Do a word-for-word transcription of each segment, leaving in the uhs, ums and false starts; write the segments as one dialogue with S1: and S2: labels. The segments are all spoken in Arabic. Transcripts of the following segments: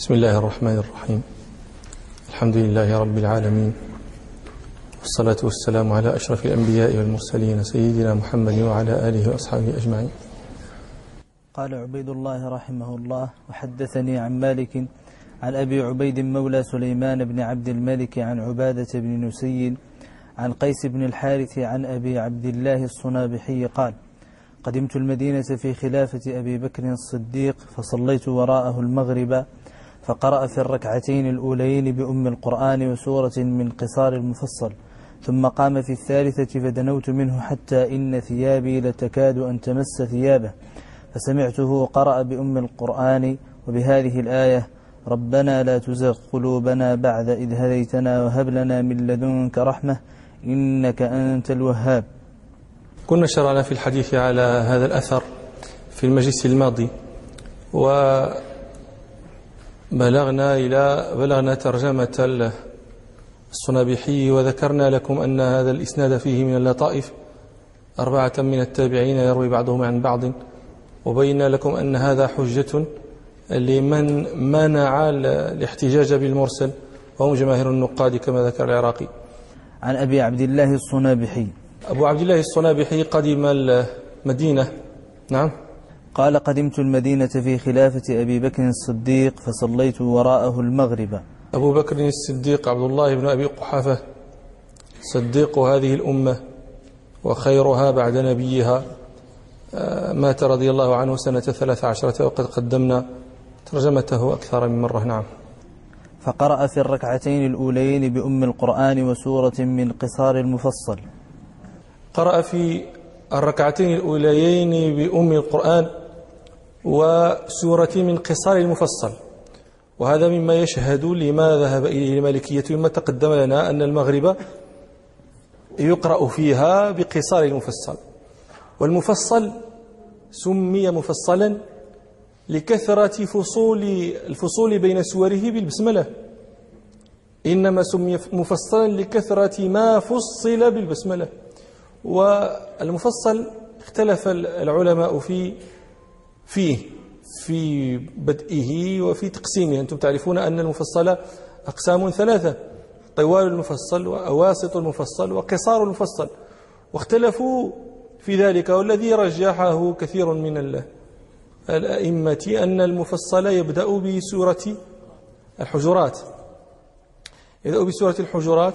S1: بسم الله الرحمن الرحيم. الحمد لله رب العالمين، والصلاة والسلام على أشرف الأنبياء والمرسلين سيدنا محمد وعلى آله وأصحابه أجمعين.
S2: قال عبيد الله رحمه الله: وحدثني عن مالك عن أبي عبيد مولى سليمان بن عبد الملك عن عبادة بن نسي عن قيس بن الحارث عن أبي عبد الله الصنابحي قال: قدمت المدينة في خلافة أبي بكر الصديق فصليت وراءه المغرب، فقرأ في الركعتين الأولين بأم القرآن وسورة من قصار المفصل، ثم قام في الثالثة فدنوت منه حتى إن ثيابي لتكاد أن تمس ثيابه، فسمعته قرأ بأم القرآن وبهذه الآية: ربنا لا تزغ قلوبنا بعد إذ هديتنا وهب لنا من لدنك رحمة إنك أنت الوهاب.
S1: كنا شرعنا في الحديث على هذا الأثر في المجلس الماضي، وبلغنا إلى بلغنا ترجمة الصنابحي، وذكرنا لكم أن هذا الإسناد فيه من اللطائف أربعة من التابعين يروي بعضهم عن بعض، وبينا لكم أن هذا حجة لمن منع الاحتجاج بالمرسل، وهم جماهير النقاد كما ذكر العراقي.
S2: عن أبي عبد الله الصنابحي.
S1: أبو عبد الله الصنابحي قدم المدينة. نعم.
S2: قال: قدمت المدينة في خلافة أبي بكر الصديق فصليت وراءه المغرب.
S1: أبو بكر الصديق عبد الله بن أبي قحافة صديق هذه الأمة وخيرها بعد نبيها، مات رضي الله عنه سنة ثلاث عشرة، وقد قدمنا ترجمته أكثر من مرة. نعم.
S2: فقرأ في الركعتين الأولين بأم القرآن وسورة من قصار المفصل.
S1: قرأ في الركعتين الأوليين بأم القرآن وسورة من قصار المفصل، وهذا مما يشهد لما ذهب إليه المالكية مما تقدم لنا أن المغرب يقرأ فيها بقصار المفصل، والمفصل سمي مفصلا لكثرة فصول الفصول بين سوره بالبسملة، إنما سمي مفصلا لكثرة ما فصل بالبسملة. والمفصل اختلف العلماء في فيه في بدئه وفي تقسيمه. أنتم تعرفون أن المفصل أقسام ثلاثة: طوال المفصل وأواسط المفصل وقصار المفصل، واختلفوا في ذلك. والذي رجحه كثير من الأئمة أن المفصل يبدأ بسورة الحجرات، يبدأ بسورة الحجرات،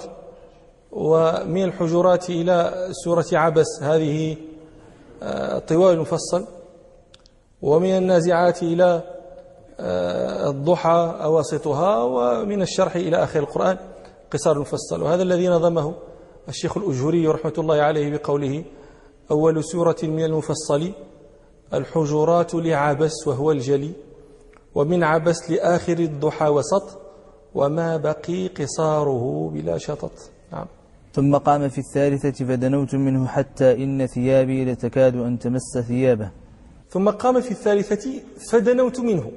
S1: ومن الحجرات إلى سورة عبس هذه طوال المفصل، ومن النازعات إلى الضحى أواسطها، ومن الشرح إلى آخر القرآن قصار المفصل. وهذا الذي نظمه الشيخ الأجهري رحمة الله عليه بقوله: أول سورة من المفصل الحجرات لعبس وهو الجلي، ومن عبس لآخر الضحى وسط، وما بقي قصاره بلا شطط. نعم.
S2: ثم قام في الثالثة فدنوت منه حتى إن ثيابي لتكاد أن تمس ثيابه.
S1: ثم قام في الثالثة فدنوت منه.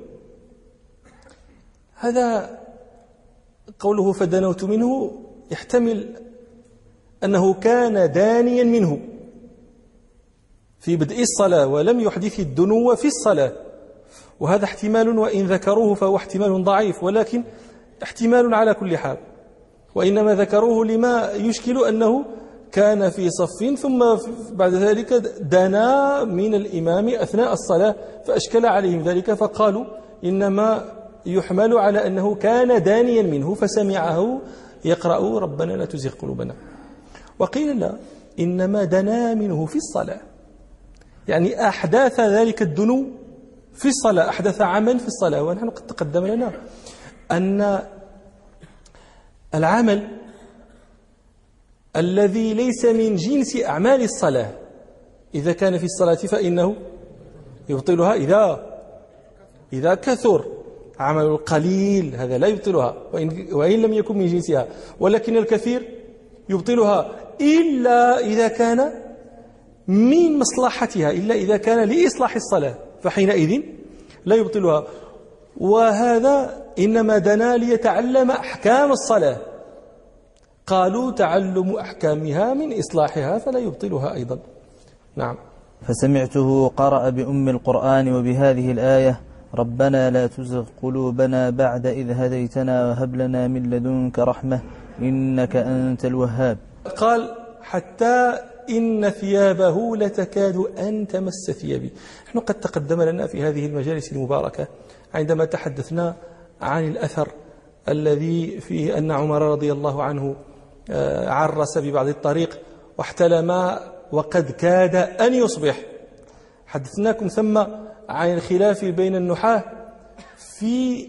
S1: هذا قوله فدنوت منه يحتمل أنه كان دانيا منه في بدء الصلاة ولم يحدث الدنو في الصلاة، وهذا احتمال، وإن ذكروه فهو احتمال ضعيف، ولكن احتمال على كل حال. وإنما ذكروه لما يشكل أنه كان في صف ثم بعد ذلك دنا من الإمام أثناء الصلاة فأشكل عليهم ذلك، فقالوا إنما يحمل على أنه كان دانيا منه فسمعه يقرأ ربنا لا تزغ قلوبنا. وقيل لا، إنما دنا منه في الصلاة، يعني أحداث ذلك الدنو في الصلاة، أحدث عمل في الصلاة. ونحن قد تقدم لنا أن العمل الذي ليس من جنس أعمال الصلاة إذا كان في الصلاة فإنه يبطلها إذا إذا كثر. عمل القليل هذا لا يبطلها وإن, وإن لم يكن من جنسها، ولكن الكثير يبطلها إلا إذا كان من مصلحتها، إلا إذا كان لإصلاح الصلاة، فحينئذ لا يبطلها. وهذا إنما دنا ليتعلم أحكام الصلاة، قالوا تعلم أحكامها من إصلاحها فلا يبطلها أيضا. نعم.
S2: فسمعته قرأ بأم القرآن وبهذه الآية: ربنا لا تزغ قلوبنا بعد إذ هديتنا وهب لنا من لدنك رحمة إنك أنت الوهاب.
S1: قال حتى إن ثيابه لتكاد أن تمس ثيابي. نحن قد تقدم لنا في هذه المجالس المباركة عندما تحدثنا عن الأثر الذي فيه أن عمر رضي الله عنه عرس ببعض الطريق واحتلم وقد كاد أن يصبح. حدثناكم ثم عن الخلاف بين النحاة في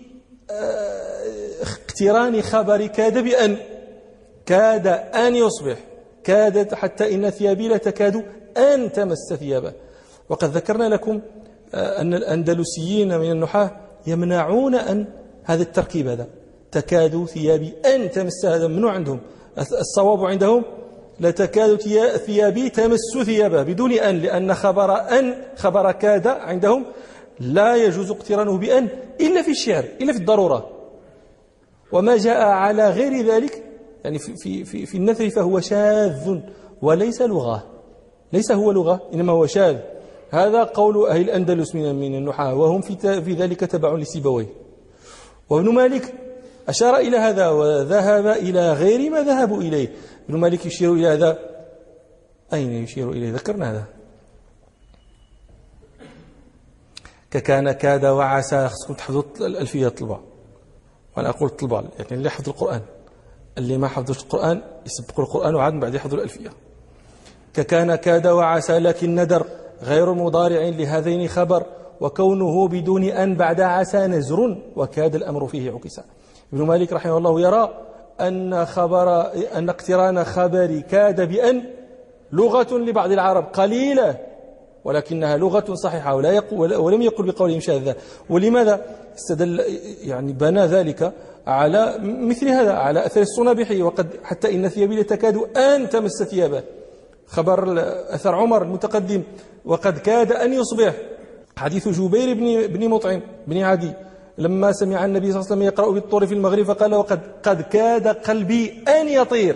S1: اقتران خبر كاد بأن، كاد أن يصبح، كادت حتى إن ثيابي لتكاد أن تمس ثيابه. وقد ذكرنا لكم أن الأندلسيين من النحاة يمنعون أن هذا التركيب هذا تكاد ثيابي أن تمس، هذا ممنوع عندهم. الصواب عندهم لتكاد ثيابي تمس ثيابه بدون أن، لأن خبر أن خبر كاد عندهم لا يجوز اقترانه بأن إلا في الشعر، إلا في الضرورة. وما جاء على غير ذلك يعني في, في, في, في النثر فهو شاذ وليس لغة، ليس هو لغة إنما هو شاذ. هذا قول أهل الأندلس من من النحاة، وهم في, في ذلك تبع لسيبويه. وابن مالك أشار إلى هذا وذهب إلى غير ما ذهبوا إليه. ابن مالك يشير إلى هذا، أين يشير إليه؟ ذكرنا هذا ككان كاد وعسى. خصكم تحفظوا الألفية طلبة، وأنا أقول طلبة يعني اللي حفظ القرآن، اللي ما حفظوش القرآن يسبقوا القرآن وعاد من بعد يحفظوا الألفية. ككان كاد وعسى لكن ندر غير مضارع لهذين خبر، وكونه بدون أن بعد عسى نزر وكاد الأمر فيه عكسا. ابن مالك رحمه الله يرى أن خبر أن اقتران خبر كاد بأن لغة لبعض العرب قليلة، ولكنها لغة صحيحة ولا يقول ولم يقل بقولهم شاذة. ولماذا استدل يعني بنى ذلك على مثل هذا، على أثر الصنابحي وقد حتى إن ثيابي لتكاد أن تمس ثيابه. خبر أثر عمر المتقدم وقد كاد أن يصبح. حديث جبير بن بن مطعم بن عدي لما سمع النبي صلى الله عليه وسلم يقرأ بالطور في المغرب فقال وقد قد كاد قلبي أن يطير.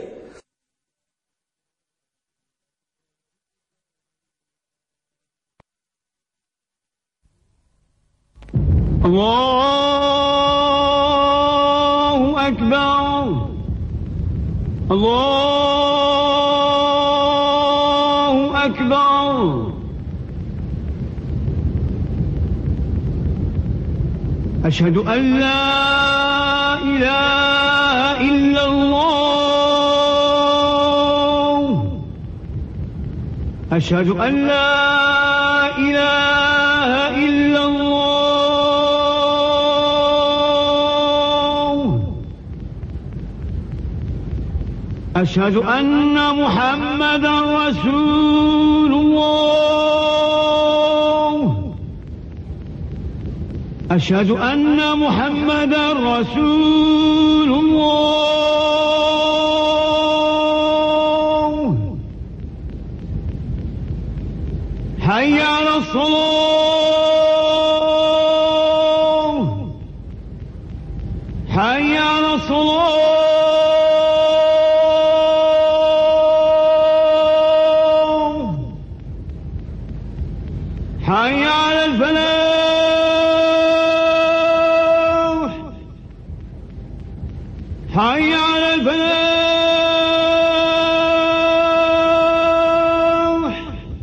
S3: الله أكبر الله أكبر. أشهد أن لا إله إلا الله أشهد أن لا إله إلا الله أشهد أن محمدا رسول الله أشهد أن محمدا رسول الله. حي على الصلاة حي على الصلاة حي على الفلاح حي على الفلاح.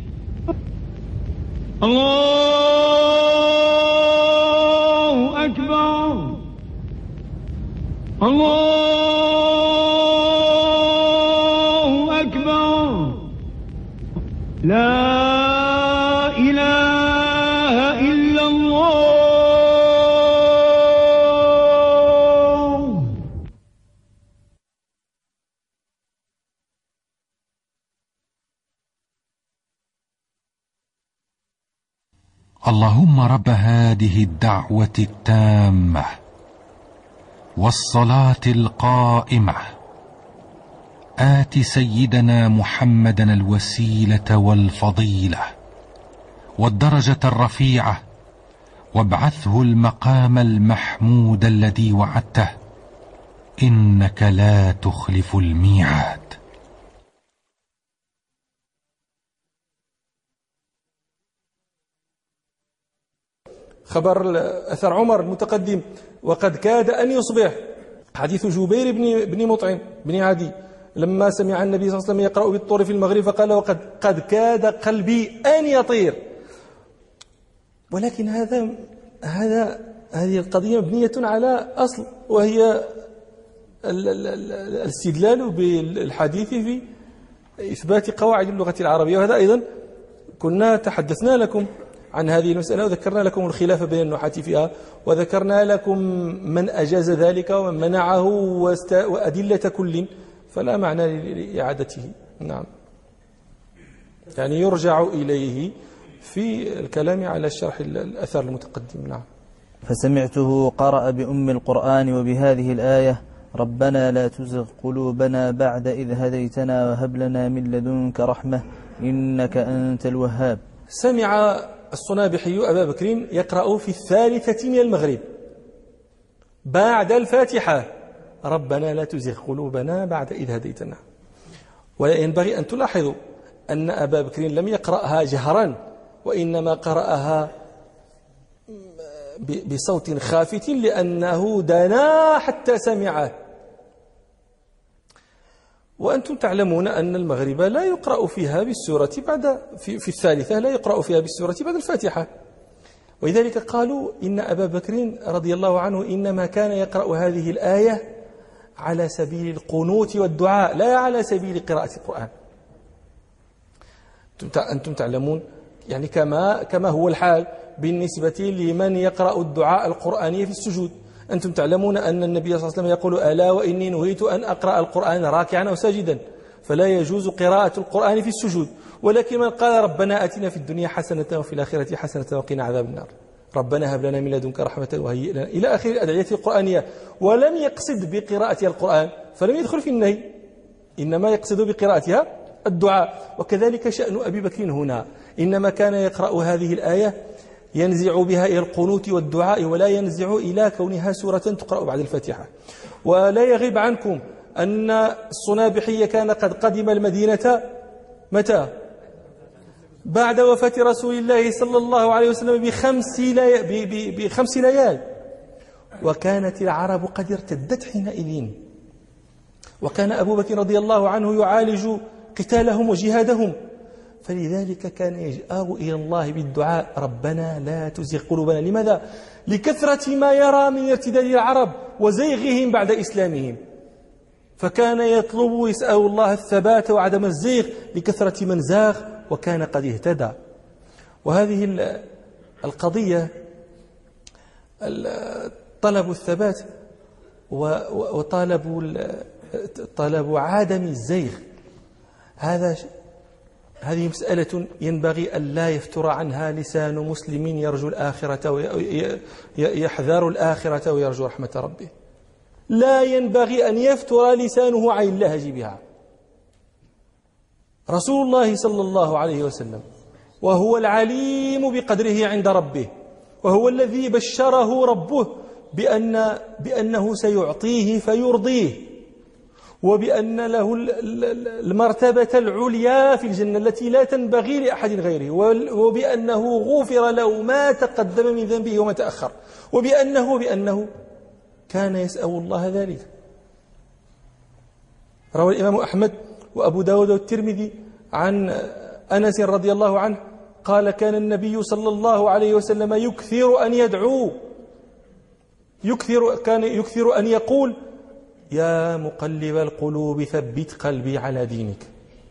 S3: الله أكبر الله أكبر. لا إله إلا الله.
S4: اللهم رب هذه الدعوة التامة والصلاة القائمة آت سيدنا محمدا الوسيلة والفضيلة والدرجة الرفيعة وابعثه المقام المحمود الذي وعدته إنك لا تخلف الميعاد.
S1: خبر أثر عمر المتقدم وقد كاد أن يصبح، حديث جبير بن بن مطعم بن عدي لما سمع النبي صلى الله عليه وسلم يقرأ بالطور في المغرب فقال وقد قد كاد قلبي أن يطير. ولكن هذا هذا هذه القضية مبنية على أصل، وهي الاستدلال بالحديث في إثبات قواعد اللغة العربية. وهذا أيضا كنا تحدثنا لكم عن هذه المسألة وذكرنا لكم الخلاف بين النحاة فيها، وذكرنا لكم من أجاز ذلك ومن منعه وأدلة كل، فلا معنى لإعادته. نعم، يعني يرجع إليه في الكلام على الشرح الأثر المتقدم. نعم.
S2: فسمعته قرأ بأم القرآن وبهذه الآية ربنا لا تزغ قلوبنا بعد إذ هديتنا وهب لنا من لدنك رحمة إنك أنت الوهاب.
S1: سمع الصنابحي أبا بكر يقرأ في الثالثة من المغرب بعد الفاتحة ربنا لا تزغ قلوبنا بعد إذ هديتنا. وينبغي أن تلاحظوا أن أبا بكر لم يقرأها جهرا، وإنما قرأها بصوت خافت لأنه دنا حتى سمعه. وأنتم تعلمون أن المغرب لا يقرأ فيها بالسورة بعد في, في الثالثة لا يقرأ فيها بالسورة بعد الفاتحة، ولذلك قالوا إن أبا بكر رضي الله عنه إنما كان يقرأ هذه الآية على سبيل القنوت والدعاء لا على سبيل قراءة القرآن. أنتم تعلمون يعني كما كما هو الحال بالنسبة لمن يقرأ الدعاء القرآني في السجود. أنتم تعلمون أن النبي صلى الله عليه وسلم يقول ألا وإني نهيت أن أقرأ القرآن راكعا أو ساجدا، فلا يجوز قراءة القرآن في السجود. ولكن من قال ربنا آتنا في الدنيا حسنة وفي الآخرة حسنة وقنا عذاب النار، ربنا هب لنا من لدنك رحمة وهيئ لنا إلى آخر الأدعية القرآنية، ولم يقصد بقراءتها القرآن فلم يدخل في النهي، إنما يقصد بقراءتها الدعاء. وكذلك شأن أبي بكر هنا، إنما كان يقرأ هذه الآية ينزع بها إلى القنوت والدعاء، ولا ينزع إلى كونها سورة تقرأ بعد الفاتحة. ولا يغيب عنكم أن الصنابحي كان قد قدم المدينة متى؟ بعد وفاة رسول الله صلى الله عليه وسلم بخمس ليال بخمس ليال، وكانت العرب قد ارتدت حينئذ، وكان أبو بكر رضي الله عنه يعالج قتالهم وجهادهم، فلذلك كان يجأر إلى الله بالدعاء ربنا لا تزغ قلوبنا. لماذا؟ لكثرة ما يرى من ارتداد العرب وزيغهم بعد إسلامهم، فكان يطلب ويسأل الله الثبات وعدم الزيغ لكثرة من زاغ وكان قد اهتدى. وهذه القضية طلب الثبات وطلب طلب عدم الزيغ، هذا هذه مسألة ينبغي أن لا يفتر عنها لسان مسلم يرجو الآخرة ويحذر الآخرة ويرجو رحمة ربه. لا ينبغي أن يفتر لسانه عن اللهج بها. رسول الله صلى الله عليه وسلم وهو العليم بقدره عند ربه، وهو الذي بشره ربه بأن بأنه سيعطيه فيرضيه، وبأن له المرتبة العليا في الجنة التي لا تنبغي لأحد غيره، وبأنه غفر له ما تقدم من ذنبه وما تأخر، وبأنه بأنه كان يسأل الله ذلك. روى الإمام أحمد وأبو داود والترمذي عن أنس رضي الله عنه قال كان النبي صلى الله عليه وسلم يكثر أن يدعو يكثر كان يكثر أن يقول يا مقلب القلوب ثبت قلبي على دينك.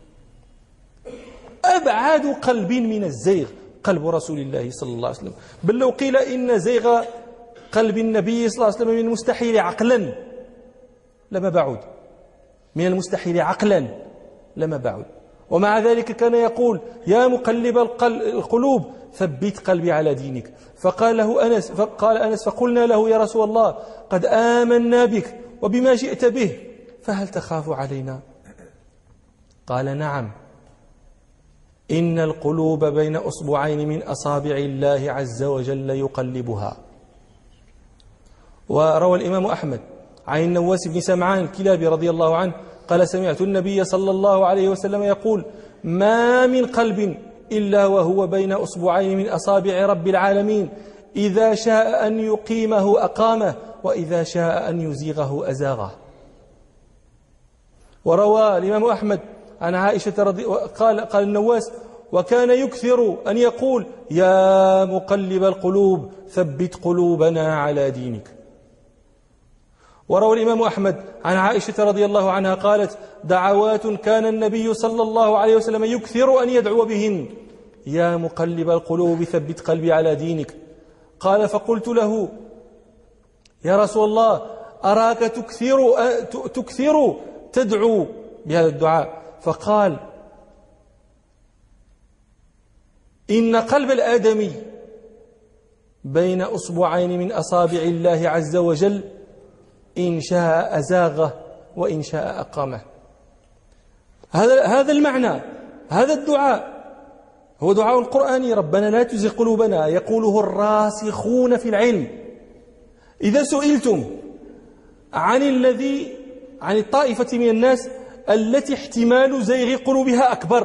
S1: أبعد قلب من الزيغ قلب رسول الله صلى الله عليه وسلم، بل لو قيل إن زيغ قلب النبي صلى الله عليه وسلم من المستحيل عقلا لما بعد، من المستحيل عقلا لما بعد. ومع ذلك كان يقول يا مقلب القلوب ثبت قلبي على دينك. فقال له أنس فقال أنس فقلنا له يا رسول الله قد آمنا بك وبما جئت به فهل تخاف علينا؟ قال نعم، إن القلوب بين أصبعين من أصابع الله عز وجل يقلبها. وروى الإمام أحمد عن النواس بن سمعان الكلابي رضي الله عنه قال سمعت النبي صلى الله عليه وسلم يقول ما من قلب إلا وهو بين أصبعين من أصابع رب العالمين إذا شاء أن يقيمه أقامه وإذا شاء أن يزيغه أزاغه. وروى الإمام أحمد عن عائشة رضي قال قال النواس: وكان يكثر أن يقول: يا مقلب القلوب ثبت قلوبنا على دينك. وروى الإمام أحمد عن عائشة رضي الله عنها قالت: دعوات كان النبي صلى الله عليه وسلم يكثر أن يدعو بهن: يا مقلب القلوب ثبت قلبي على دينك. قال: فقلت له: يا رسول الله، أراك تكثر تكثر تدعو بهذا الدعاء. فقال: إن قلب الآدمي بين أصبعين من أصابع الله عز وجل، إن شاء أزاغه وإن شاء أقامه. هذا هذا المعنى. هذا الدعاء هو دعاء قرآني: ربنا لا تزغ قلوبنا، يقوله الراسخون في العلم. إذا سئلتم عن الذي عن الطائفة من الناس التي احتمال زيغ قلوبها أكبر،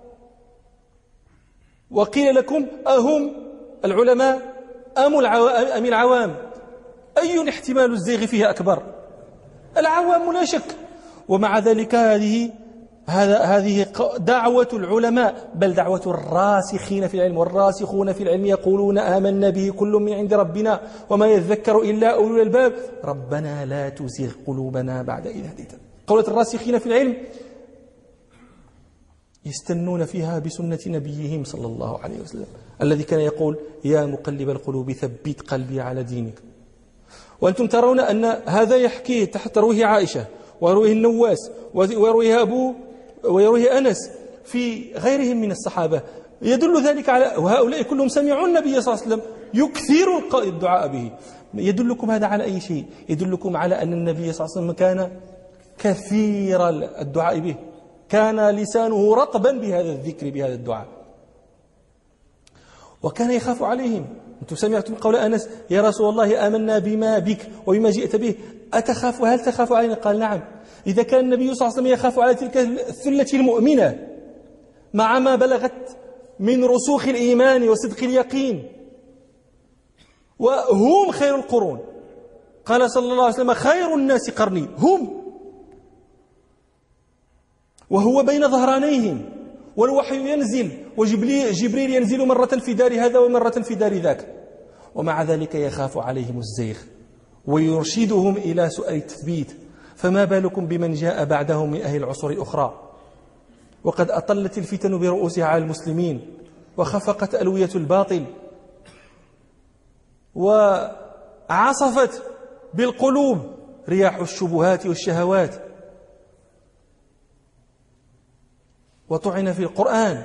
S1: وقيل لكم: أهم العلماء أم العوام؟ أي احتمال الزيغ فيها أكبر؟ العوام لا شك. ومع ذلك هذه هذا هذه دعوة العلماء، بل دعوة الراسخين في العلم. والراسخون في العلم يقولون آمنا به كل من عند ربنا وما يذكر إلا أولو الألباب ربنا لا تزغ قلوبنا بعد إذ هديتنا. قولة الراسخين في العلم يستنون فيها بسنة نبيهم صلى الله عليه وسلم الذي كان يقول: يا مقلب القلوب ثبت قلبي على دينك. وأنتم ترون أن هذا يحكيه تحت ترويه عائشة ويرويه النواس ويرويه أبو ويرويه أنس في غيرهم من الصحابة، يدل ذلك على وهؤلاء كلهم سمعوا النبي صلى الله عليه وسلم يكثر الدعاء به. يدلكم هذا على أي شيء؟ يدلكم على أن النبي صلى الله عليه وسلم كان كثير الدعاء به، كان لسانه رطبا بهذا الذكر بهذا الدعاء، وكان يخاف عليهم. أنتم سمعتم قول أنس: يا رسول الله آمنا بما بك وبما جئت به، أتخاف وهل تخاف علينا؟ قال: نعم. إذا كان النبي صلى الله عليه وسلم يخاف على تلك الثلة المؤمنة مع ما بلغت من رسوخ الإيمان وصدق اليقين، وهم خير القرون، قال صلى الله عليه وسلم: خير الناس قرني، هم، وهو بين ظهرانيهم، والوحي ينزل وجبريل ينزل مرة في دار هذا ومرة في دار ذاك، ومع ذلك يخاف عليهم الزيغ ويرشدهم إلى سؤال التثبيت. فما بالكم بمن جاء بعدهم من أهل العصور الأخرى، وقد أطلت الفتن برؤوسها على المسلمين، وخفقت ألوية الباطل، وعصفت بالقلوب رياح الشبهات والشهوات، وطعن في القرآن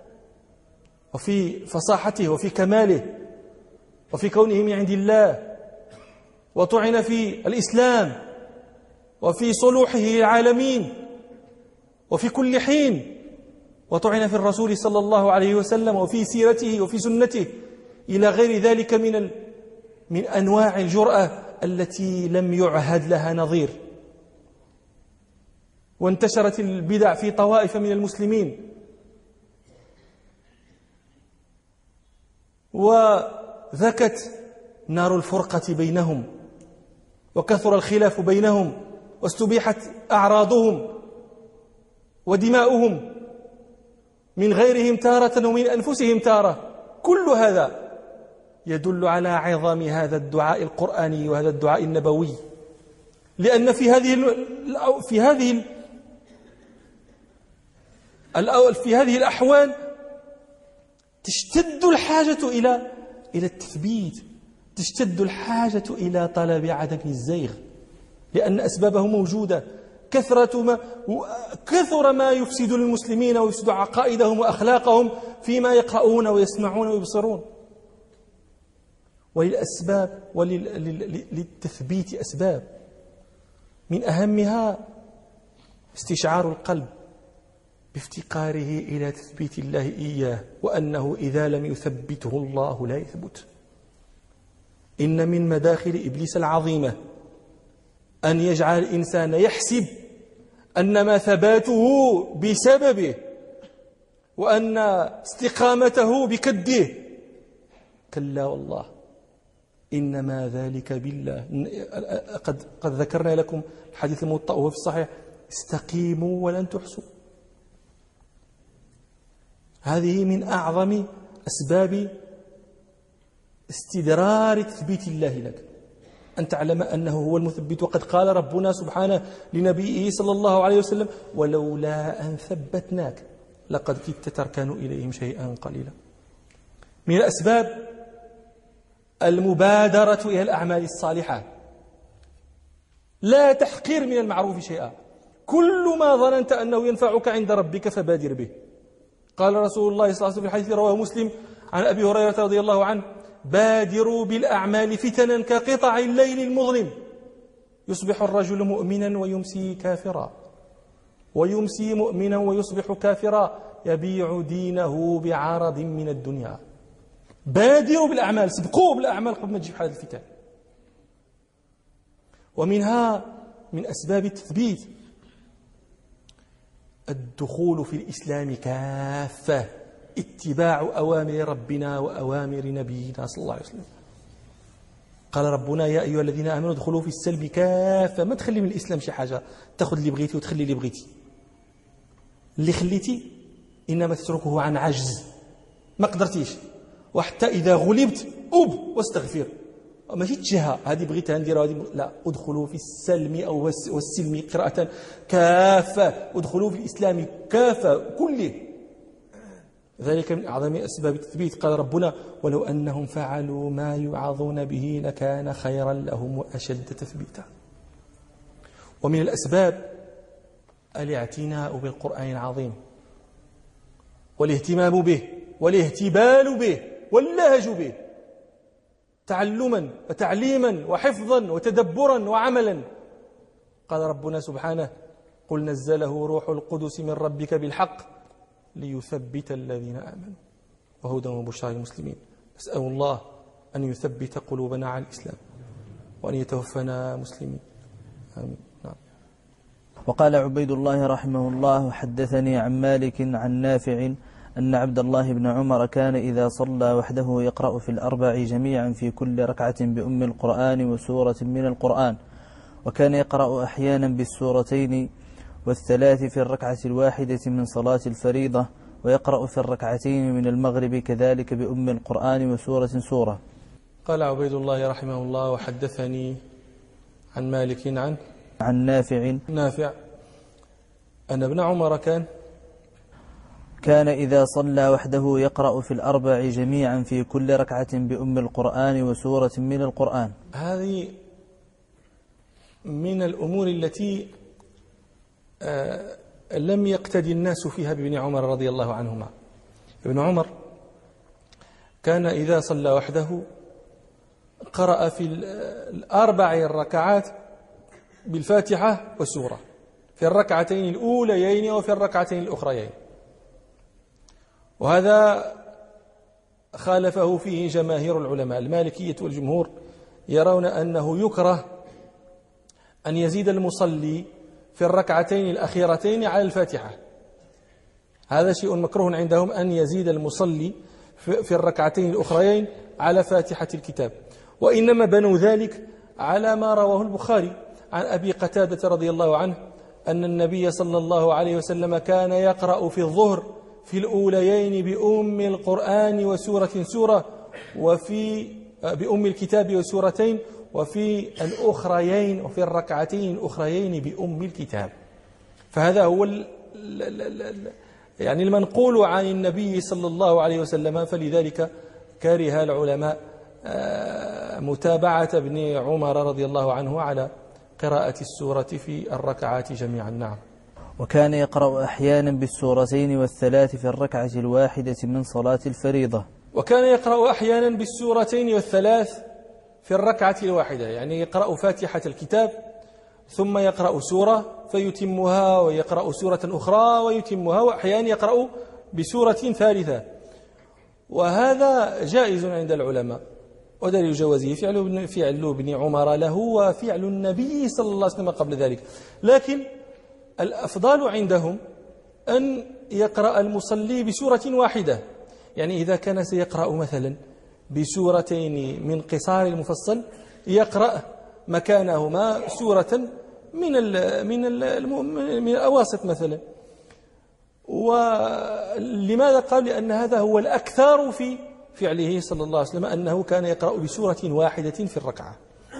S1: وفي فصاحته وفي كماله وفي كونه من عند الله، وطعن في الإسلام وفي صلوحه للعالمين وفي كل حين، وطعن في الرسول صلى الله عليه وسلم وفي سيرته وفي سنته، إلى غير ذلك من من أنواع الجرأة التي لم يعهد لها نظير. وانتشرت البدع في طوائف من المسلمين، وذكت نار الفرقة بينهم، وكثر الخلاف بينهم، واستبيحت أعراضهم ودماؤهم من غيرهم تارة ومن أنفسهم تارة. كل هذا يدل على عظم هذا الدعاء القرآني وهذا الدعاء النبوي، لأن في هذه في هذه في هذه الأحوال تشتد الحاجة إلى إلى التثبيت، تشتد الحاجة إلى طلب عدم الزيغ، لأن أسبابه موجودة. كثرة ما كثر ما يفسد المسلمين ويفسد عقائدهم وأخلاقهم فيما يقرؤون ويسمعون ويبصرون. وللأسباب وللتثبيت أسباب، من أهمها استشعار القلب بافتقاره إلى تثبيت الله إياه، وأنه إذا لم يثبته الله لا يثبت. إن من مداخل إبليس العظيمة أن يجعل الإنسان يحسب أنما ثباته بسببه وأن استقامته بكده. كلا والله، إنما ذلك بالله. قد, قد ذكرنا لكم الحديث الموطأ وهو في الصحيح: استقيموا ولن تحصوا. هذه من أعظم أسباب استدرار تثبيت الله لك، أن تعلم أنه هو المثبت. وقد قال ربنا سبحانه لنبيه صلى الله عليه وسلم: ولولا أن ثبتناك لقد كدت تركن إليهم شيئا قليلا. من الأسباب المبادرة إلى الأعمال الصالحة، لا تحقير من المعروف شيئا، كل ما ظننت أنه ينفعك عند ربك فبادر به. قال رسول الله صلى الله عليه وسلم في الحديث رواه مسلم عن أبي هريرة رضي الله عنه: بادروا بالأعمال فتنا كقطع الليل المظلم، يصبح الرجل مؤمنا ويمسي كافرا، ويمسي مؤمنا ويصبح كافرا، يبيع دينه بعرض من الدنيا. بادروا بالأعمال، سبقوا بالأعمال قبل ما تجيب حالة الفتن. ومنها من أسباب التثبيت الدخول في الإسلام كافة، اتباع أوامر ربنا وأوامر نبينا صلى الله عليه وسلم. قال ربنا: يا أيها الذين آمنوا ادخلوا في السلم كافة. ما تخلي من الإسلام شي حاجة، تأخذ اللي بغيتي وتخلي اللي بغيتي. اللي خليتي إنما تتركه عن عجز، ما قدرتيش، وحتى إذا غلبت أب واستغفر، ماشي تجهة هذه بغيتها نديرها هذه، لا، ادخلوا في السلم أو والسلم قراءة كافة، ادخلوا في الإسلام كافة كله. ذلك من أعظم أسباب التثبيت. قال ربنا: ولو أنهم فعلوا ما يوعظون به لكان خيرا لهم وأشد تثبيتا. ومن الأسباب الاعتناء بالقرآن العظيم والاهتمام به والاهتبال به واللهج به، تعلما وتعليما وحفظا وتدبرا وعملا. قال ربنا سبحانه: قل نزله روح القدس من ربك بالحق ليثبت الذين آمنوا وهدى وبشرى للمسلمين. نسأل الله أن يثبت قلوبنا على الإسلام وأن يتوفنا مسلمين، آمين. نعم.
S2: وقال عبيد الله رحمه الله: حدثني عن مالك عن نافع أن عبد الله بن عمر كان إذا صلى وحده يقرأ في الأربع جميعا في كل ركعة بأم القرآن وسورة من القرآن، وكان يقرأ أحيانا بالسورتين والثلاث في الركعة الواحدة من صلاة الفريضة، ويقرأ في الركعتين من المغرب كذلك بأم القرآن وسورة سورة.
S1: قال عبيد الله رحمه الله: وحدثني عن مالك عن
S2: عن نافع
S1: نافع أن ابن عمر كان
S2: كان إذا صلى وحده يقرأ في الأربع جميعا في كل ركعة بأم القرآن وسورة من القرآن.
S1: هذه من الأمور التي لم يقتدي الناس فيها بابن عمر رضي الله عنهما. ابن عمر كان إذا صلى وحده قرأ في الأربع الركعات بالفاتحة وسورة، في الركعتين الأوليين وفي الركعتين الأخريين، وهذا خالفه فيه جماهير العلماء. المالكية والجمهور يرون أنه يكره أن يزيد المصلي في الركعتين الأخيرتين على الفاتحة، هذا شيء مكروه عندهم، أن يزيد المصلي في الركعتين الأخريين على فاتحة الكتاب. وإنما بنوا ذلك على ما رواه البخاري عن أبي قتادة رضي الله عنه أن النبي صلى الله عليه وسلم كان يقرأ في الظهر في الأوليين بأم القرآن وسورة سورة، وفي بأم الكتاب وسورتين، وفي الأخريين وفي الركعتين الأخريين بأم الكتاب. فهذا هو ال يعني المنقول عن النبي صلى الله عليه وسلم. فلذلك كره العلماء متابعة ابن عمر رضي الله عنه على قراءة السورة في الركعات جميعا. نعم.
S2: وكان يقرأ أحيانا بالسورتين والثلاث في الركعة الواحدة من صلاة الفريضة.
S1: وكان يقرأ أحيانا بالسورتين والثلاث في الركعة الواحدة، يعني يقرأ فاتحة الكتاب ثم يقرأ سورة فيتمها، ويقرأ سورة أخرى ويتمها، وأحيانا يقرأ بسورة ثالثة. وهذا جائز عند العلماء، ودليل جوازه فعل فعل ابن عمر له وفعل النبي صلى الله عليه وسلم قبل ذلك. لكن الأفضل عندهم أن يقرأ المصلي بسورة واحدة، يعني إذا كان سيقرأ مثلا بسورتين من قصار المفصل يقرأ مكانهما سورة من ال من ال من الأواسط مثلا. ولماذا قال؟ لأن هذا هو الأكثر في فعله صلى الله عليه وسلم، أنه كان يقرأ بسورة واحدة في الركعة.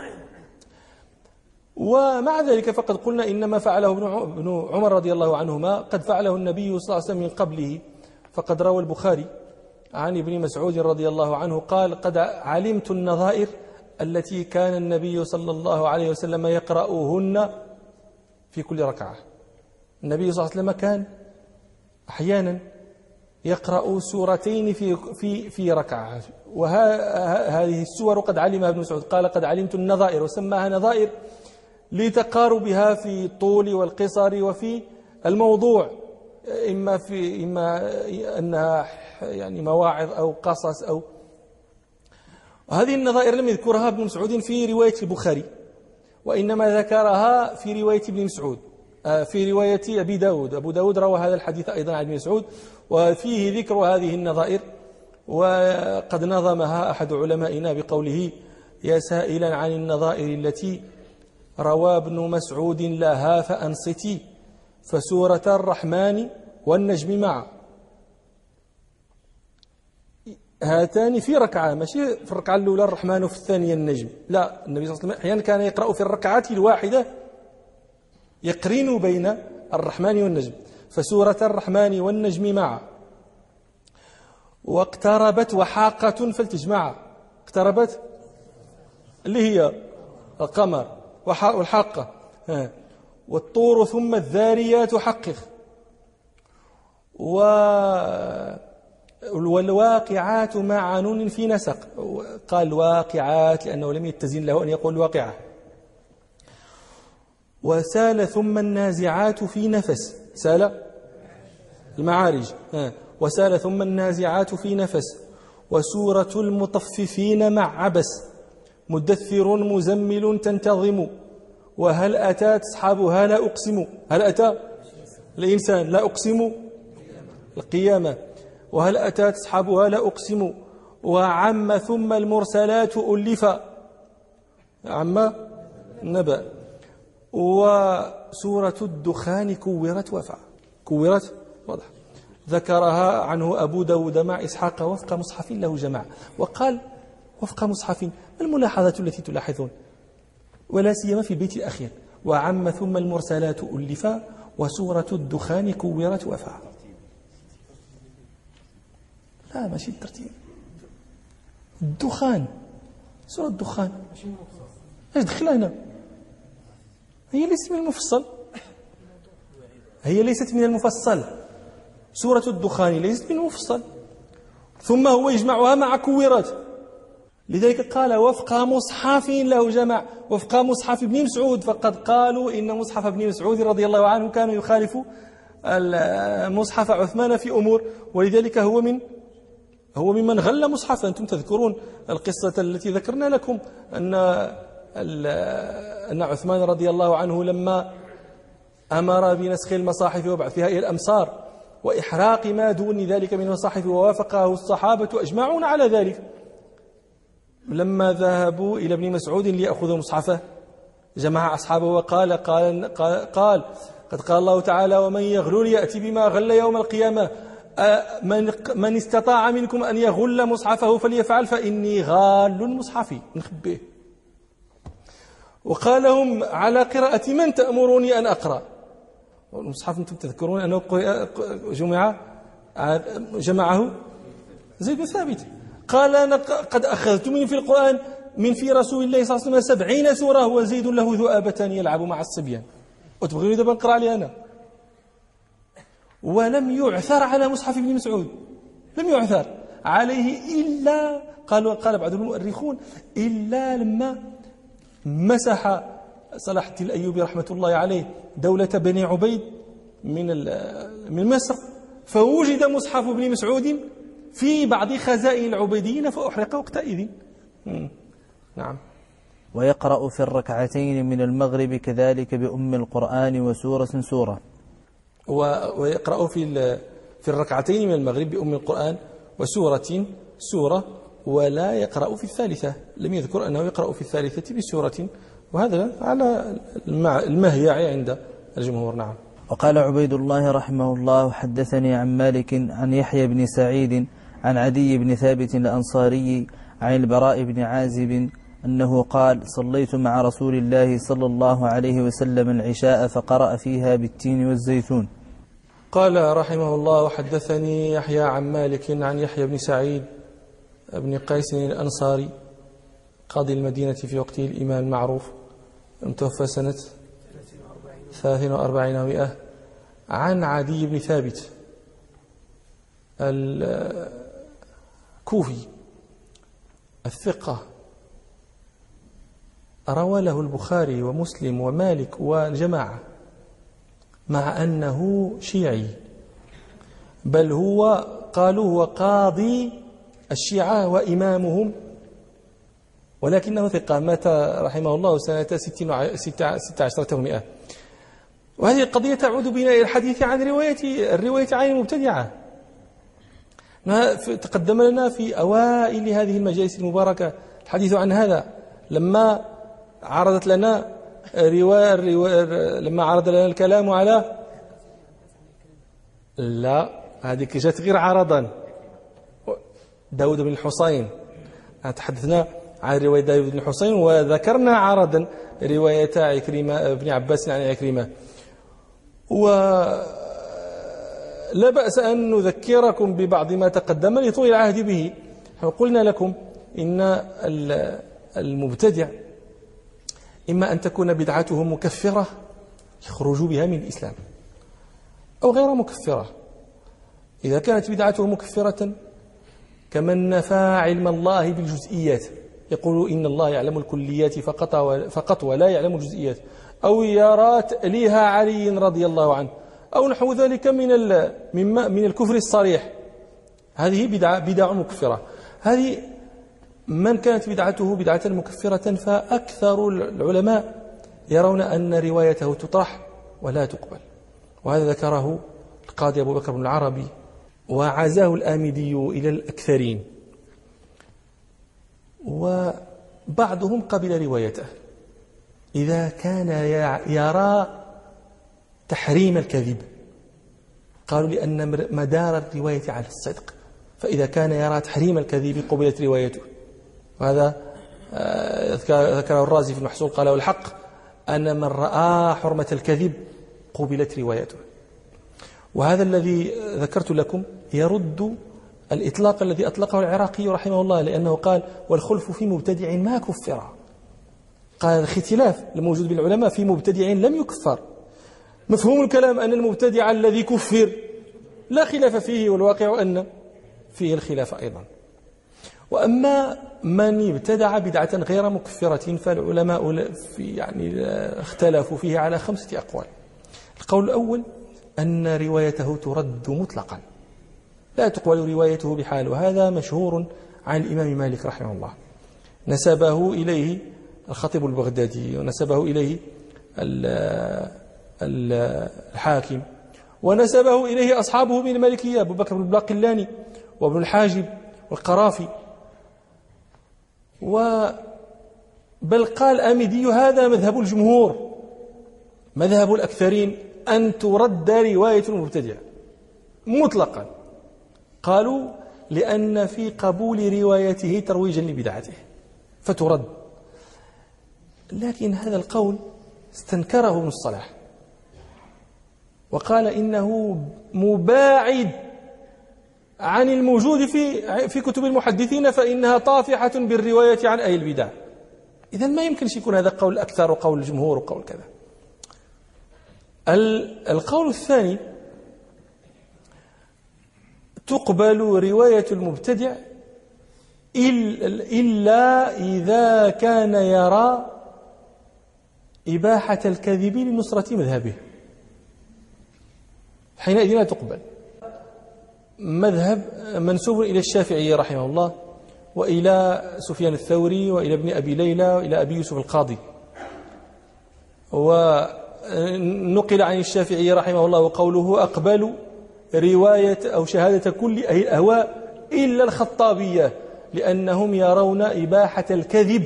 S1: ومع ذلك فقد قلنا إنما فعله ابن عمر رضي الله عنهما، قد فعله النبي صلى الله عليه وسلم من قبله. فقد روى البخاري عن ابن مسعود رضي الله عنه قال: قد علمت النظائر التي كان النبي صلى الله عليه وسلم يقرأهن في كل ركعة. النبي صلى الله عليه وسلم كان أحيانا يقرأ سورتين في في في ركعة، وهذه السور قد علمها ابن مسعود. قال: قد علمت النظائر، وسماها نظائر لتقاربها في الطول والقصر وفي الموضوع، إما في إما أنها يعني مواعظ أو قصص أو. وهذه النظائر لم يذكرها ابن مسعود في رواية البخاري، وإنما ذكرها في رواية ابن مسعود في رواية أبي داود. أبو داود روى هذا الحديث أيضا عن ابن مسعود، وفيه ذكر هذه النظائر. وقد نظمها أحد علمائنا بقوله: يا سائلا عن النظائر التي روى ابن مسعود لها فأنصتي، فسورة الرحمن والنجم معا. هاتان في ركعة، ماشي في الركعة الأولى الرحمن وفي الثانية النجم، لا، النبي صلى الله عليه وسلم أحيانا كان يقرأ في الركعة الواحدة يقرن بين الرحمن والنجم، فسورة الرحمن والنجم معا. واقتربت وحاقة فلتجمعا. اقتربت اللي هي القمر، والحاقة والطور، ثم الذاريات حقق، والواقعات مع نون في نسق. قال واقعات لأنه لم يتزن له أن يقول واقعة. وسال ثم النازعات في نفس، سال المعارج، وسال ثم النازعات في نفس. وسورة المطففين مع عبس، مدثر مزمل تنتظم. وهل أتى تصحابها لا أقسم، هل أتى الإنسان لا أقسم القيامة. وهل أتى تصحابها لا أقسم. وعم ثم المرسلات ألفا، عم النبأ. وسورة الدخان كورت وفع، كورت واضح، ذكرها عنه أبو داود مع إسحاق وفق مصحف له جماعة. وقال وفق مصحف، ما الملاحظة التي تلاحظون؟ ولا سيما في البيت الأخير: وعم ثم المرسلات ألفا، وسورة الدخان كورت وفع. لا، ماشي الترتيب. الدخان، سورة الدخان ايش دخلها هنا؟ هي ليست من المفصل، هي ليست من المفصل. سورة الدخان ليست من المفصل، ثم هو يجمعها مع كورات. لذلك قال وفق مصحف له جمع، وفق مصحف ابن مسعود. فقد قالوا إن مصحف ابن مسعود رضي الله عنه كان يخالف مصحف عثمان في أمور، ولذلك هو من هو ممن غل مصحفا. أنتم تذكرون القصة التي ذكرنا لكم أن أن عثمان رضي الله عنه لما أمر بنسخ المصاحف وبعثها إلى الأمصار وإحراق ما دون ذلك من المصاحف، ووافقه الصحابة أجمعون على ذلك، لما ذهبوا إلى ابن مسعود ليأخذوا مصحفه جمع أصحابه وقال قال, قال, قال قد قال الله تعالى: ومن يغلل يأتي بما غل يوم القيامة، من, من استطاع منكم أن يغل مصحفه فليفعل فإني غال مصحفي، نخبيه. وقال لهم على قراءة من تأمروني أن أقرأ؟ المصحف أنتم تذكرون أنه جمع جمعه زيد بن ثابت. قال أنا قد أخذت من في القرآن من في رسول الله صلى الله عليه وسلم سبعين سورة وزيد له ذؤابتان يلعب مع الصبيان، وتبغوني دابا نقرأ عليه أنا؟ ولم يعثر على مصحف ابن مسعود، لم يعثر عليه إلا قالوا قال بعض المؤرخون إلا لما مسح صلاح الدين الأيوبي رحمة الله عليه دولة بني عبيد من من مصر، فوجد مصحف ابن مسعود في بعض خزائن العبيديين فأحرق وقتئذ. نعم.
S2: ويقرأ في الركعتين من المغرب كذلك بأم القرآن وسورة سورة.
S1: ويقرأ في في الركعتين من المغرب بأم القرآن وسورة سورة. ولا يقرأ في الثالثة، لم يذكر أنه يقرأ في الثالثة بسورة، وهذا على المهيع عند الجمهور. نعم.
S2: وقال عبيد الله رحمه الله: حدثني عن مالك عن يحيى بن سعيد عن عدي بن ثابت الأنصاري عن البراء بن عازب أنه قال: صليت مع رسول الله صلى الله عليه وسلم العشاء فقرأ فيها بالتين والزيتون.
S1: قال رحمه الله: حدثني يحيى عن مالك عن يحيى بن سعيد بن قيس الأنصاري قاضي المدينة في وقته الإمام المعروف، المتوفى سنة ثلاثين وأربعين ومئة، عن عدي بن ثابت الكوفي الثقة، روى له البخاري ومسلم ومالك وجماعة، مع أنه شيعي، بل هو قالوا هو قاضي الشيعة وإمامهم، ولكنه ثقة، مات رحمه الله سنة ستة عشر ومئة. وهذه القضية تعود بنا إلى الحديث عن رواية الرواية عن المبتدعة. تقدم لنا في أوائل هذه المجالس المباركة الحديث عن هذا، لما عرضت لنا رواية لما عرض لنا الكلام على لا هذه جات غير عرضا داود بن الحصين. تحدثنا عن رواية داود بن الحصين، وذكرنا عرضا رواية عكرمة بن عباس عن عكرمة، ولا بأس أن نذكركم ببعض ما تقدم لطول العهد به. قلنا لكم إن المبتدع إما أن تكون بدعته مكفرة يخرج بها من الإسلام، أو غير مكفرة. إذا كانت بدعته مكفرة كمن نفى علم الله بالجزئيات، يقول إن الله يعلم الكليات فقط فقط ولا يعلم الجزئيات، أو يرى تأليه علي رضي الله عنه، أو نحو ذلك من من الكفر الصريح، هذه بدعة بدع مكفرة. هذه من كانت بدعته بدعة مكفرة فأكثر العلماء يرون أن روايته تطرح ولا تقبل، وهذا ذكره القاضي أبو بكر بن العربي، وعزاه الآمدي إلى الأكثرين، وبعضهم قبل روايته إذا كان يرى تحريم الكذب، قالوا لأن مدار الرواية على الصدق، فإذا كان يرى تحريم الكذب قبلت روايته. وهذا ذكره الرازي في المحصول، قال: والحق أن من رأى حرمة الكذب قبلت روايته. وهذا الذي ذكرت لكم يرد الإطلاق الذي أطلقه العراقي رحمه الله، لأنه قال: والخلف في مبتدع ما كفر. قال: الاختلاف الموجود بالعلماء في مبتدع لم يكفر. مفهوم الكلام أن المبتدع الذي كفر لا خلاف فيه، والواقع أن فيه الخلاف أيضا. وأما من ابتدع بدعة غير مكفرة فالعلماء في يعني اختلفوا فيه على خمسة أقوال. القول الأول أن روايته ترد مطلقا، لا تقبل روايته بحال، وهذا مشهور عن الإمام مالك رحمه الله، نسبه إليه الخطيب البغدادي، ونسبه إليه الحاكم، ونسبه إليه أصحابه من المالكية، أبو بكر بن الباقلاني وابن الحاجب والقرافي. بل قال آمدي: هذا مذهب الجمهور، مذهب الأكثرين أن ترد رواية المبتدع مطلقا. قالوا: لأن في قبول روايته ترويجا لبدعته فترد. لكن هذا القول استنكره ابن الصلاح، وقال إنه مباعد عن الموجود في في كتب المحدثين، فإنها طافحة بالرواية عن أهل البدع. إذن ما يمكنش يكون هذا قول أكثر وقول الجمهور وقول كذا. القول الثاني: تقبل رواية المبتدع إلا إذا كان يرى إباحة الكذب لنصرة مذهبه، حينئذ لا تقبل. مذهب منسوب إلى الشافعي رحمه الله، وإلى سفيان الثوري، وإلى ابن أبي ليلى، وإلى أبي يوسف القاضي. ونقل عن الشافعي رحمه الله وقوله: أقبل رواية أو شهادة كل أهل الأهواء إلا الخطابية، لأنهم يرون إباحة الكذب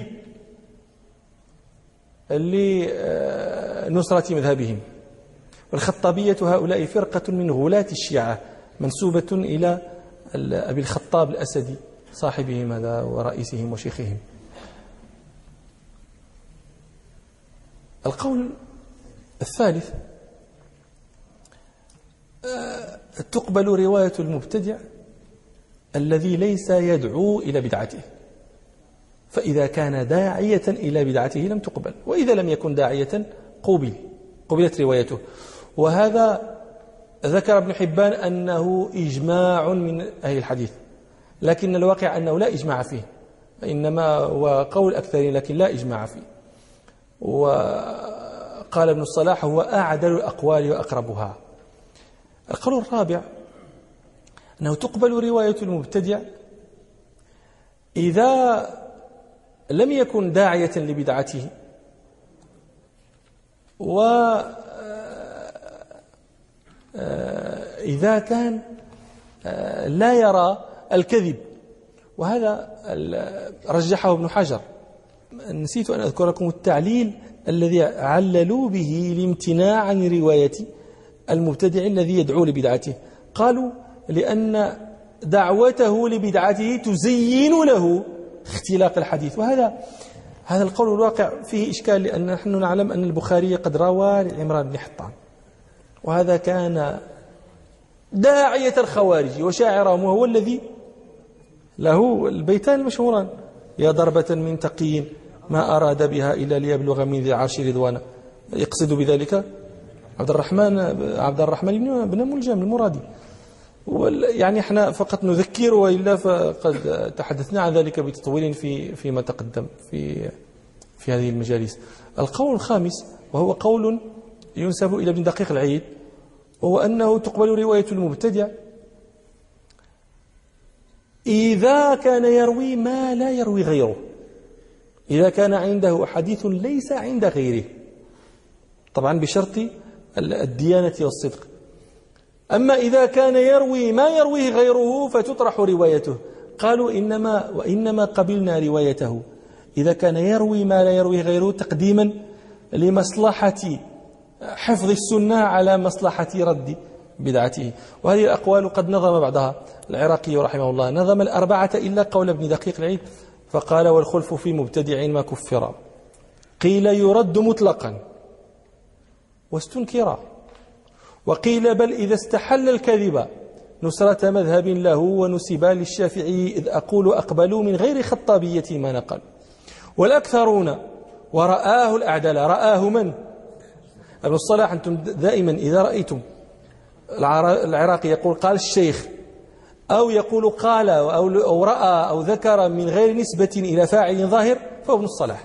S1: لنصرة مذهبهم. والخطابية هؤلاء فرقة من غلاة الشيعة منسوبة إلى أبي الخطاب الأسدي صاحبهم هذا ورئيسهم وشيخهم. القول الثالث: تقبل رواية المبتدع الذي ليس يدعو إلى بدعته، فإذا كان داعية إلى بدعته لم تقبل، وإذا لم يكن داعية قبل قبلت روايته. وهذا ذكر ابن حبان أنه إجماع من أهل الحديث، لكن الواقع أنه لا إجماع فيه، إنما هو قول أكثرين لكن لا إجماع فيه. وقال ابن الصلاح: هو أعدل الأقوال وأقربها. القول الرابع أنه تقبل رواية المبتدع إذا لم يكن داعية لبدعته، وإذا كان لا يرى الكذب، وهذا رجحه ابن حجر. نسيت أن أذكر لكم التعليل الذي عللوا به الامتناع عن رواية المبتدع الذي يدعو لبدعته. قالوا: لأن دعوته لبدعته تزين له اختلاق الحديث. وهذا هذا القول الواقع فيه إشكال، لأن نحن نعلم أن البخاري قد روى لعمران بن حطان، وهذا كان داعية الخوارج وشاعرهم، وهو الذي له البيتان المشهوران: يا ضربة من تقي ما أراد بها إلا ليبلغ من ذي العرش رضوانا. يقصد بذلك عبد الرحمن عبد الرحمن بن ملجم المرادي. يعني احنا فقط نذكر، وإلا فقد تحدثنا عن ذلك بتطويل في فيما تقدم في في هذه المجالس. القول الخامس وهو قول ينسب إلى ابن دقيق العيد، وهو أنه تقبل رواية المبتدع إذا كان يروي ما لا يروي غيره، إذا كان عنده حديث ليس عند غيره، طبعا بشرط الديانة والصدق. أما إذا كان يروي ما يرويه غيره فتطرح روايته. قالوا: إنما وإنما قبلنا روايته إذا كان يروي ما لا يرويه غيره تقديما لمصلحة حفظ السنة على مصلحة رد بدعته. وهذه الأقوال قد نظم بعضها العراقي رحمه الله، نظم الأربعة إلا قول ابن دقيق العيد، فقال: والخلف في مبتدع ما كفر، قيل يرد مطلقا واستنكرا، وقيل بل إذا استحل الكذب نصرة مذهب له ونسب للشافعي، إذ أقول أقبلوا من غير خطابية ما نقل. والأكثرون ورآه الأعدل. رآه من؟ ابن الصلاح. أنتم دائما إذا رأيتم العراقي يقول قال الشيخ، أو يقول قال أو رأى أو ذكر من غير نسبة إلى فاعل ظاهر، فهو ابن الصلاح.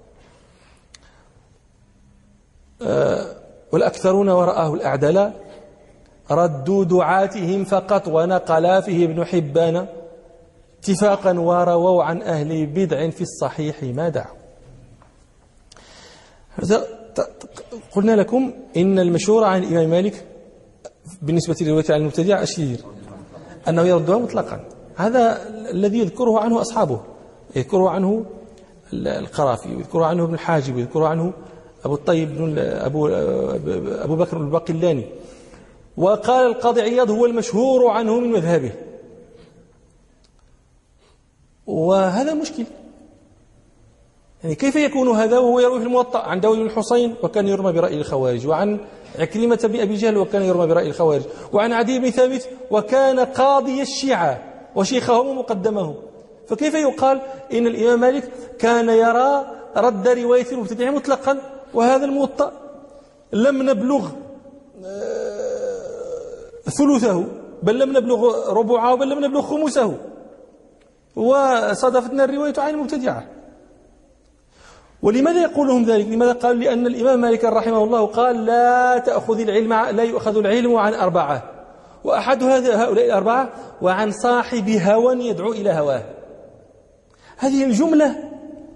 S1: أه والأكثرون ورآه الأعدل ردوا دعاتهم فقط، ونقلا فيه ابن حبان اتفاقا، ورووا عن أهل بدع في الصحيح ما دعوا. قلنا لكم إن المشهور عن الإمام مالك بالنسبة للرواية عن المبتدع الشهير أنه يردها مطلقا. هذا الذي يذكره عنه أصحابه، يذكره عنه القرافي، ويذكره عنه ابن الحاجب، ويذكره عنه أبو الطيب بن أبو, أبو بكر الباقلاني. وقال القاضي عياض: هو المشهور عنه من مذهبه. وهذا مشكل، يعني كيف يكون هذا وهو يروي في الموطأ عن داود بن الحصين وكان يرمى برأي الخوارج، وعن عكرمة بن أبي جهل وكان يرمى برأي الخوارج، وعن عدي بن ثابت وكان قاضي الشيعة وشيخهم ومقدمهم، فكيف يقال إن الإمام مالك كان يرى رد رواية المبتدع مطلقا، وهذا الموطأ لم نبلغ ثلثه، بل لم نبلغ ربعه، بل لم نبلغ خمسه، وصادفتنا الرواية عن المبتدعة. ولماذا يقولهم ذلك؟ لماذا قال؟ لأن الإمام مالك رحمه الله قال: لا تأخذ العلم لا يؤخذ العلم عن أربعة، وأحد هؤلاء الأربعة وعن صاحب هوى يدعو إلى هواه. هذه الجملة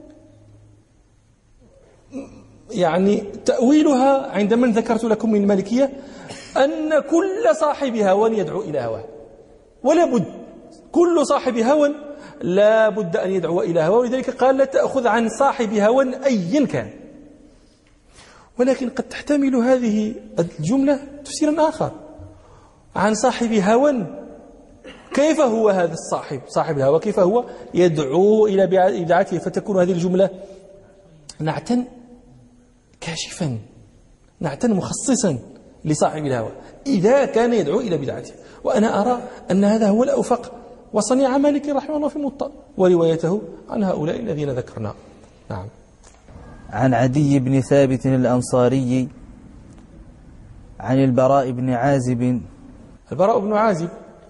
S1: يعني تأويلها عند من ذكرت لكم من المالكية أن كل صاحب هوى يدعو إلى هواه، ولا بد كل صاحب هوى لا بد أن يدعو إلى هوى، ولذلك قال لا تأخذ عن صاحب هوى أيا كان. ولكن قد تحتمل هذه الجملة تفسيرا آخر، عن صاحب هوى. كيف هو هذا الصاحب صاحب الهوى؟ كيف هو يدعو إلى بدعته؟ فتكون هذه الجملة نعتا كاشفا، نعتا مخصصا لصاحب الهوى إذا كان يدعو إلى بدعته. وأنا أرى أن هذا هو الأوفق، وصنيع مالك رحمه الله في الموطأ، وروايته عن هؤلاء الذين ذكرنا. نعم.
S2: عن عدي بن ثابت الأنصاري عن البراء بن عازب.
S1: البراء بن عازب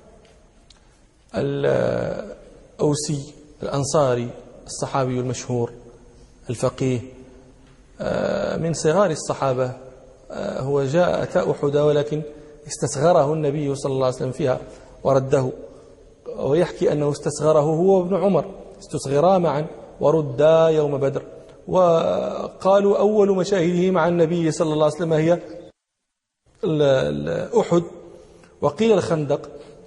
S1: الأوسي الأنصاري الصحابي المشهور الفقيه من صغار الصحابة، هو جاء أتى أحد ولكن استصغره النبي صلى الله عليه وسلم فيها ورده، ويحكي أنه استصغره هو وابن عمر، استصغرا معا وردا يوم بدر. وقالوا أول مشاهده مع النبي صلى الله عليه وسلم هي أحد، وقيل الخندق،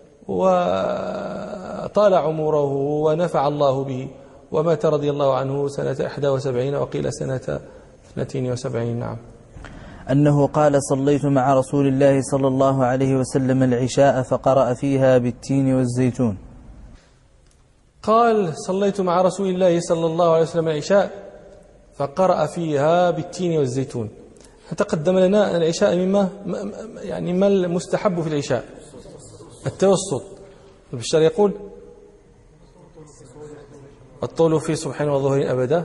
S1: وطال عمره ونفع الله به، ومات رضي الله عنه سنة إحدى وسبعين وقيل سنة اثنتين وسبعين. نعم.
S2: أنه قال صليت مع رسول الله صلى الله عليه وسلم العشاء فقرأ فيها بالتين والزيتون.
S1: قال صليت مع رسول الله صلى الله عليه وسلم العشاء فقرأ فيها بالتين والزيتون. تقدم لنا العشاء مما يعني ما المستحب في العشاء؟ التوسط. البشار يقول الطول في صبح وظهر أبدا،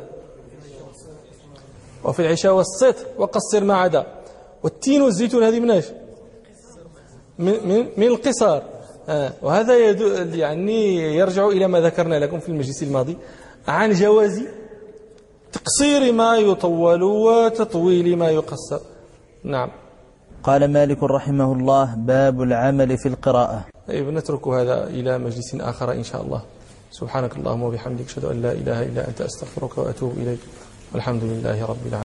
S1: وفي العشاء والسطر وقصر ما عدا. والتين والزيتون هذه مناش من, من, من القصار. آه وهذا يعني يرجع إلى ما ذكرنا لكم في المجلس الماضي عن جواز تقصير ما يطول وتطويل ما يقصر. نعم.
S2: قال مالك رحمه الله باب العمل في القراءة.
S1: طيب نترك هذا إلى مجلس آخر إن شاء الله. سبحانك اللهم وبحمدك أشهد أن لا إله إلا أنت أستغفرك وأتوب إليك، والحمد لله رب العالمين.